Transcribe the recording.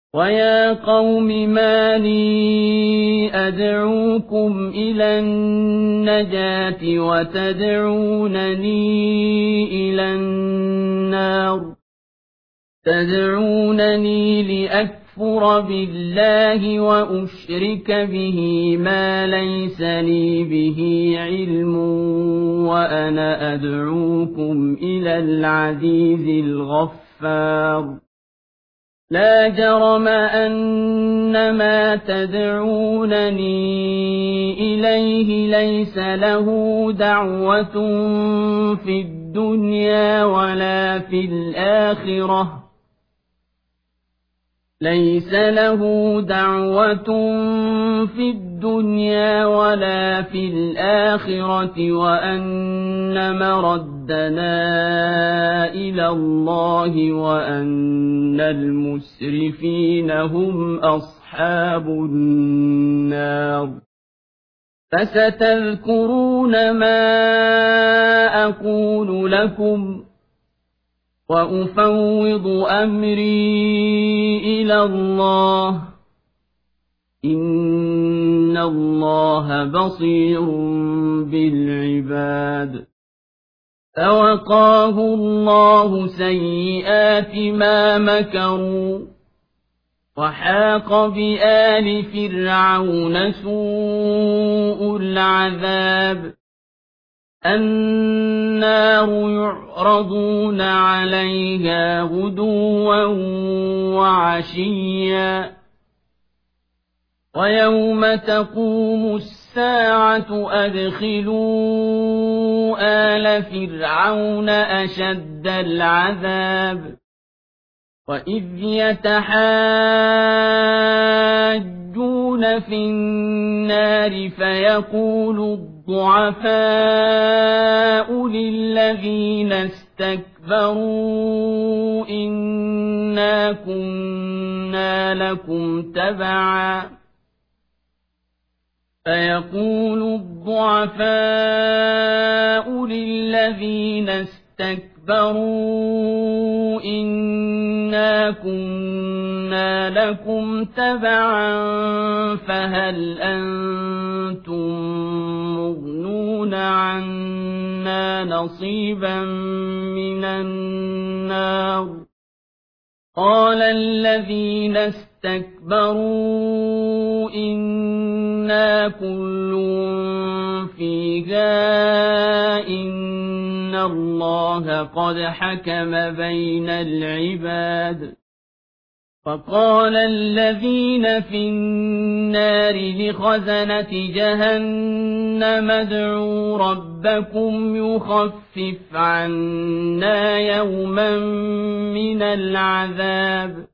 وَيَا قَوْمِ مَا لِي أَدْعُوكُمْ إِلَى النَّجَاةِ وَتَدْعُونَنِي إِلَى النَّارِ تَدْعُونَنِي لِأَكْفُرَ بِاللَّهِ وَأُشْرِكَ بِهِ مَا لَيْسَ لِي بِهِ عِلْمٌ وَأَنَا أَدْعُوكُمْ إِلَى الْعَزِيزِ الْغَفَّارِ لا جرم أن ما تدعونني إليه ليس له دعوة في الدنيا ولا في الآخرة ليس له دعوة في الدنيا ولا في الآخرة وأن مردنا إلى الله وأن المسرفين هم أصحاب النار فستذكرون ما أقول لكم وأفوض أمري إلى الله إن الله بصير بالعباد فوقاه الله سيئات ما مكروا وحاق بآل فرعون سوء العذاب النار يعرضون عليها غدوا وعشيا ويوم تقوم الساعة أدخلوا آل فرعون أشد العذاب وإذ يتحاجون في النار فيقول الضعفاء للذين استكبروا إنا كنا لكم تبعا فيقول الضعفاء للذين استكبروا إنا كنا لكم تبعا فهل أنتم مغنون عنا نصيبا من النار قال الذين استكبروا إنا كل فيها إن الله قد حكم بين العباد فقال الذين في النار لخزنة جهنم ادعوا ربكم يخفف عنا يوما من العذاب